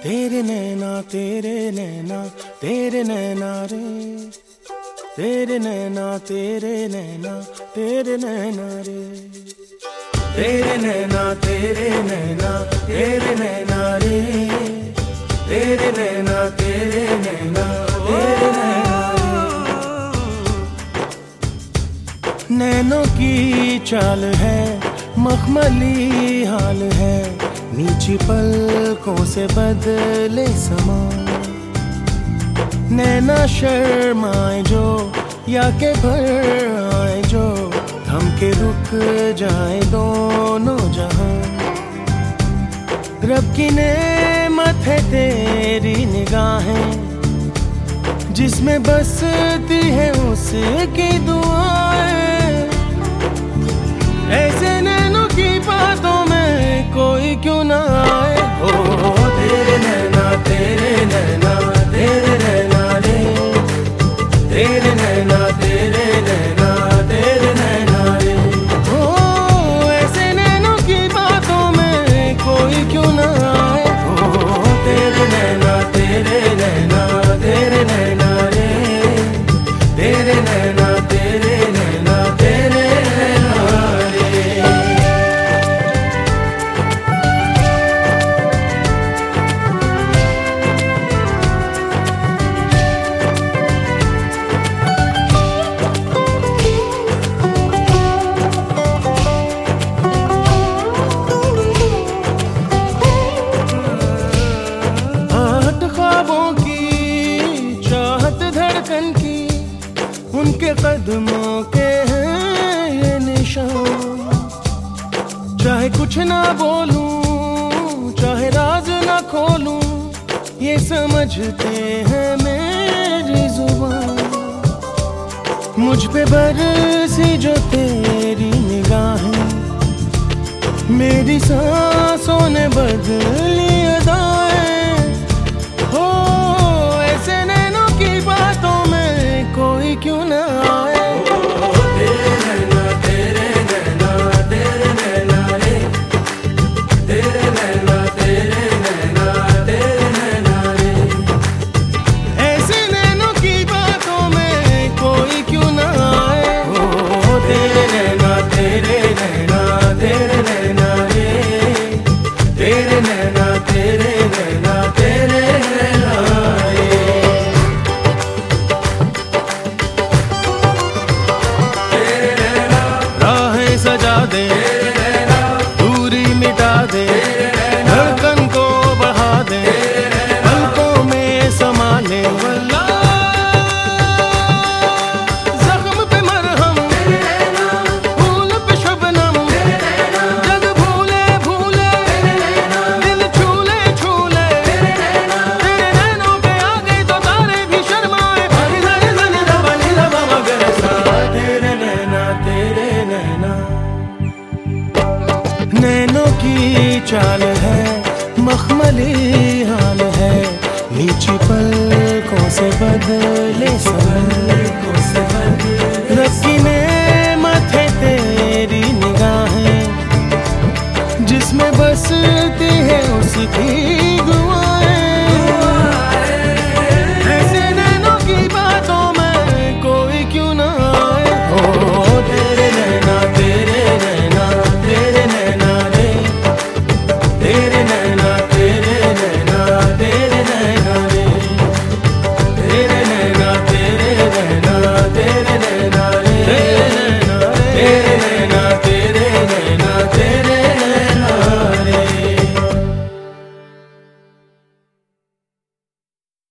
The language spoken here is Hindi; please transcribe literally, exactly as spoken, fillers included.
तेरे नैना तेरे नैना तेरे नैना रे, तेरे नैना तेरे नैना तेरे नैना रे, तेरे नैना तेरे नैना तेरे नैना रे, तेरे नैना तेरे नैना तेरे नैना रे। नैनों की चाल है मखमली हाल है, नीची पलकों से बदले समा। नैना शर्माए जो या के भर आए जो, थम के रुक जाए दोनों जहां। रब की नेमत है तेरी निगाहें, जिसमें बसती है उसकी दुआएं। ऐसे नैनों की बातों में कोई क्यों ना आए। हो तेरे नैना तेरे नैना तेरे नैना रे, तेरे नैना तेरे नैना तेरे नैना रे। हो ऐसे नैनों की बातों में कोई क्यों ना आए। हो तेरे नैना तेरे नैना तेरे नैना रे, तेरे नैना तेरे नैना तेरे नैना रे। ख्वाबों की चाहत धड़कन की, उनके कदमों के हैं ये निशान। चाहे कुछ ना बोलूं चाहे राज ना खोलूं, ये समझते हैं मेरी जुबान। मुझ पे बरसी जो तेरी निगाहें, मेरी सांसों ने बदली अदाएं। हो ऐसे नैनों की बातों में कोई क्यों ना आए। हो तेरे नैना तेरे नैना तेरे नैना रे, तेरे नैना तेरे नैना तेरे नैना रे। ऐसे नैनों की बातों में कोई क्यों ना आए। हो तेरे नैना तेरे नैना तेरे नैना रे, तेरे नैना तेरे नैना तेरे नैना रे। तेरे नैना राहें सजा दे, दूरी मिटा दे, धड़कन को बढ़ा दे, पलकों में समा ले। जख्म पे मरहम, फूल पे शबनम, जग भूले भूले, दिल छूले छूले। तेरे नैनों पे आ गए तो तारे भी शर्माए। तेरे नैना तेरे नैना। नैनों की चाल है मखमली हाल है, नीची पलकों से बदले समय।